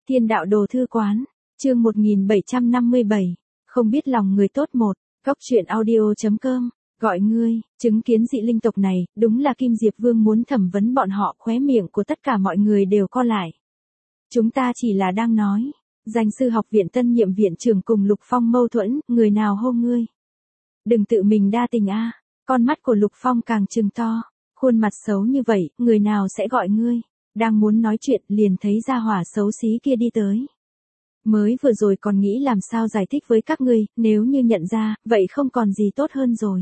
Thiên đạo đồ thư quán, chương 1757, không biết lòng người tốt một, góc truyện audio.com, gọi ngươi, chứng kiến dị linh tộc này, đúng là Kim Diệp Vương muốn thẩm vấn bọn họ, khóe miệng của tất cả mọi người đều co lại. Chúng ta chỉ là đang nói, danh sư học viện tân nhiệm viện trưởng cùng Lục Phong mâu thuẫn, người nào hô ngươi. Đừng tự mình đa tình a. Con mắt của Lục Phong càng trừng to, khuôn mặt xấu như vậy, người nào sẽ gọi ngươi. Đang muốn nói chuyện liền thấy gia hỏa xấu xí kia đi tới. Mới vừa rồi còn nghĩ làm sao giải thích với các ngươi, nếu như nhận ra, vậy không còn gì tốt hơn rồi.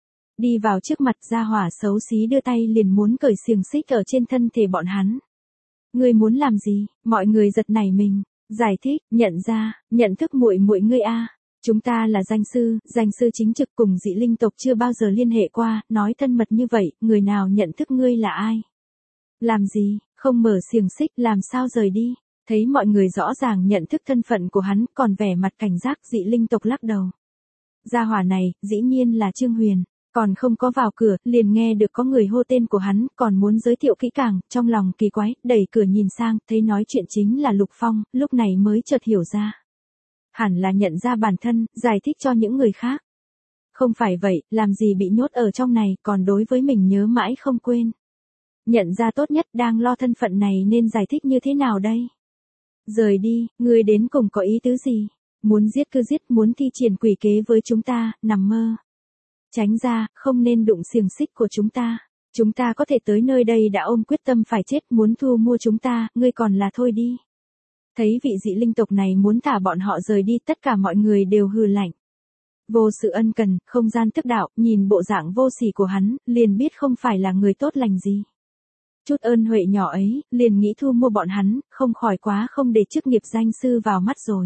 Đi vào trước mặt gia hỏa xấu xí đưa tay liền muốn cởi xiềng xích ở trên thân thể bọn hắn. Ngươi muốn làm gì? Mọi người giật nảy mình, giải thích, nhận ra, nhận thức muội muội ngươi a. Chúng ta là danh sư chính trực cùng dị linh tộc chưa bao giờ liên hệ qua, nói thân mật như vậy, người nào nhận thức ngươi là ai? Làm gì, không mở xiềng xích làm sao rời đi? Thấy mọi người rõ ràng nhận thức thân phận của hắn, còn vẻ mặt cảnh giác dị linh tộc lắc đầu. Gia hỏa này, dĩ nhiên là Trương Huyền, còn không có vào cửa, liền nghe được có người hô tên của hắn, còn muốn giới thiệu kỹ càng, trong lòng kỳ quái, đẩy cửa nhìn sang, thấy nói chuyện chính là Lục Phong, lúc này mới chợt hiểu ra. Hẳn là nhận ra bản thân, giải thích cho những người khác. Không phải vậy, làm gì bị nhốt ở trong này, còn đối với mình nhớ mãi không quên. Nhận ra tốt nhất đang lo thân phận này nên giải thích như thế nào đây? Rời đi, ngươi đến cùng có ý tứ gì? Muốn giết cứ giết, muốn thi triển quỷ kế với chúng ta, nằm mơ. Tránh ra, không nên đụng xiềng xích của chúng ta. Chúng ta có thể tới nơi đây đã ôm quyết tâm phải chết, muốn thu mua chúng ta, ngươi còn là thôi đi. Thấy vị dị linh tộc này muốn thả bọn họ rời đi, tất cả mọi người đều hừ lạnh. Vô sự ân cần, không gian thức đạo, nhìn bộ dạng vô sỉ của hắn, liền biết không phải là người tốt lành gì. Chút ơn huệ nhỏ ấy, liền nghĩ thu mua bọn hắn, không khỏi quá không để chức nghiệp danh sư vào mắt rồi.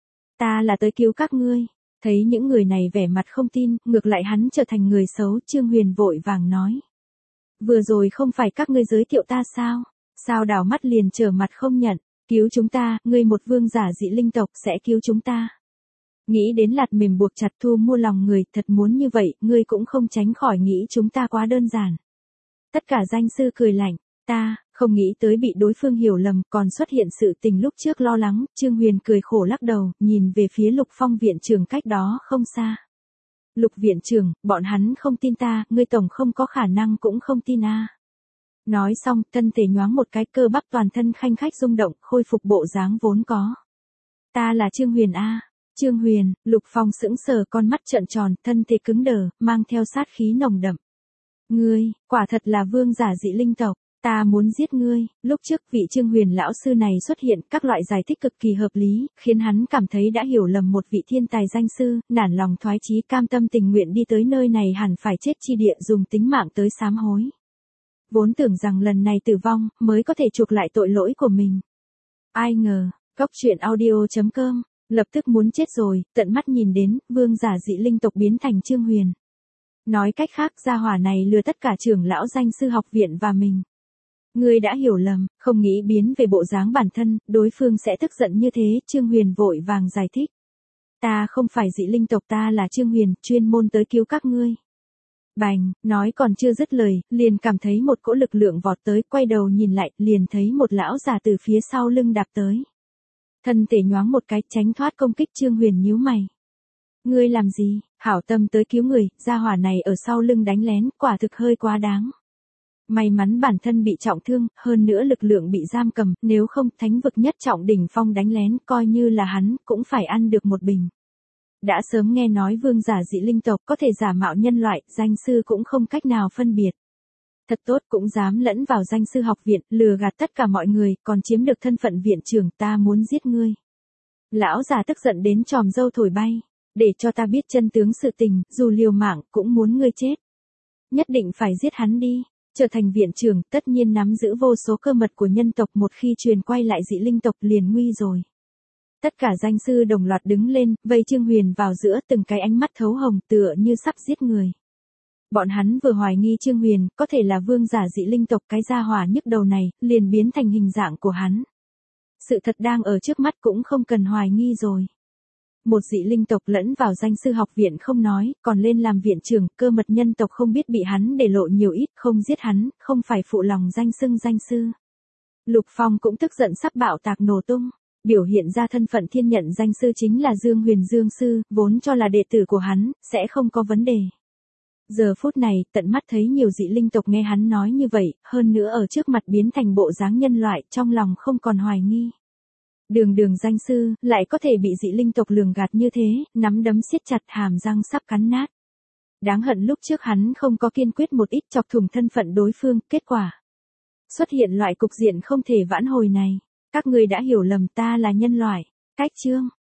Ta là tới cứu các ngươi. Thấy những người này vẻ mặt không tin, ngược lại hắn trở thành người xấu, Trương Huyền vội vàng nói. Vừa rồi không phải các ngươi giới thiệu ta sao? Sao đảo mắt liền trở mặt không nhận, cứu chúng ta, ngươi một vương giả dị linh tộc sẽ cứu chúng ta. Nghĩ đến lạt mềm buộc chặt thu mua lòng người, thật muốn như vậy, ngươi cũng không tránh khỏi nghĩ chúng ta quá đơn giản. Tất cả danh sư cười lạnh, ta, không nghĩ tới bị đối phương hiểu lầm, còn xuất hiện sự tình lúc trước lo lắng, Trương Huyền cười khổ lắc đầu, nhìn về phía Lục Phong viện trưởng cách đó không xa. Lục viện trưởng, bọn hắn không tin ta, ngươi tổng không có khả năng cũng không tin a. Nói xong, thân thể nhoáng một cái, cơ bắp toàn thân khanh khách rung động, khôi phục bộ dáng vốn có. Ta là Trương Huyền a. Trương Huyền, Lục Phong sững sờ, con mắt trợn tròn, thân thể cứng đờ, mang theo sát khí nồng đậm. Ngươi, quả thật là vương giả dị linh tộc, ta muốn giết ngươi. Lúc trước vị Trương Huyền lão sư này xuất hiện, các loại giải thích cực kỳ hợp lý, khiến hắn cảm thấy đã hiểu lầm một vị thiên tài danh sư, nản lòng thoái chí, cam tâm tình nguyện đi tới nơi này hẳn phải chết chi địa, dùng tính mạng tới sám hối. Vốn tưởng rằng lần này tử vong, mới có thể chuộc lại tội lỗi của mình. Ai ngờ, góc truyện audio.com, lập tức muốn chết rồi, tận mắt nhìn đến, vương giả dị linh tộc biến thành Trương Huyền. Nói cách khác, gia hỏa này lừa tất cả trưởng lão danh sư học viện và mình. Ngươi đã hiểu lầm, không nghĩ biến về bộ dáng bản thân, đối phương sẽ tức giận như thế, Trương Huyền vội vàng giải thích. Ta không phải dị linh tộc, ta là Trương Huyền, chuyên môn tới cứu các ngươi. Bành, nói còn chưa dứt lời, liền cảm thấy một cỗ lực lượng vọt tới, quay đầu nhìn lại, liền thấy một lão già từ phía sau lưng đạp tới. Thân thể nhoáng một cái, tránh thoát công kích, Trương Huyền nhíu mày. Ngươi làm gì, hảo tâm tới cứu người, gia hỏa này ở sau lưng đánh lén, quả thực hơi quá đáng. May mắn bản thân bị trọng thương, hơn nữa lực lượng bị giam cầm, nếu không thánh vực nhất trọng đỉnh phong đánh lén, coi như là hắn, cũng phải ăn được một bình. Đã sớm nghe nói vương giả dị linh tộc có thể giả mạo nhân loại, danh sư cũng không cách nào phân biệt. Thật tốt, cũng dám lẫn vào danh sư học viện, lừa gạt tất cả mọi người, còn chiếm được thân phận viện trưởng, ta muốn giết ngươi. Lão già tức giận đến tròm râu thổi bay, để cho ta biết chân tướng sự tình, dù liều mạng, cũng muốn ngươi chết. Nhất định phải giết hắn đi. Trở thành viện trưởng, tất nhiên nắm giữ vô số cơ mật của nhân tộc, một khi truyền quay lại dị linh tộc liền nguy rồi. Tất cả danh sư đồng loạt đứng lên, vây Trương Huyền vào giữa, từng cái ánh mắt thấu hồng, tựa như sắp giết người. Bọn hắn vừa hoài nghi Trương Huyền có thể là vương giả dị linh tộc, cái gia hỏa nhức đầu này liền biến thành hình dạng của hắn. Sự thật đang ở trước mắt, cũng không cần hoài nghi rồi. Một dị linh tộc lẫn vào danh sư học viện không nói, còn lên làm viện trưởng, cơ mật nhân tộc không biết bị hắn để lộ nhiều ít, không giết hắn, không phải phụ lòng danh xưng danh sư. Lục Phong cũng tức giận sắp bạo tạc nổ tung. biểu hiện ra thân phận thiên nhận danh sư chính là Dương Huyền Dương sư, vốn cho là đệ tử của hắn, sẽ không có vấn đề. Giờ phút này, tận mắt thấy nhiều dị linh tộc nghe hắn nói như vậy, hơn nữa ở trước mặt biến thành bộ dáng nhân loại, trong lòng không còn hoài nghi. Đường danh sư, lại có thể bị dị linh tộc lường gạt như thế, nắm đấm siết chặt hàm răng sắp cắn nát. Đáng hận lúc trước hắn không có kiên quyết một ít chọc thủng thân phận đối phương, kết quả xuất hiện loại cục diện không thể vãn hồi này. Các ngươi đã hiểu lầm ta là nhân loại. Cách chương